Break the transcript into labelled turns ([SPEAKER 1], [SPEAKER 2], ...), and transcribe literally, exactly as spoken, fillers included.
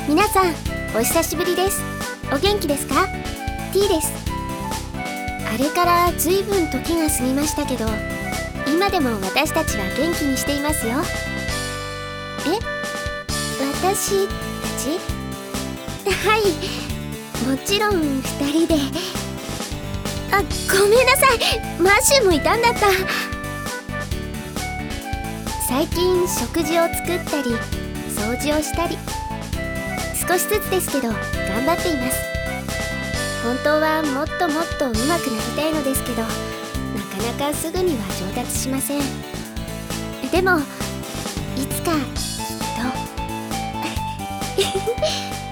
[SPEAKER 1] 皆さんお久しぶりです。お元気ですか？ T です。あれからずいぶん時が過ぎましたけど、今でも私たちは元気にしていますよ。え？私たち？はい、もちろんふたりで。あ、ごめんなさい、マシューもいたんだった。最近食事を作ったり掃除をしたり、少しずつですけど頑張っています。本当はもっともっと上手くなりたいのですけど、なかなかすぐには上達しません。でもいつかきっと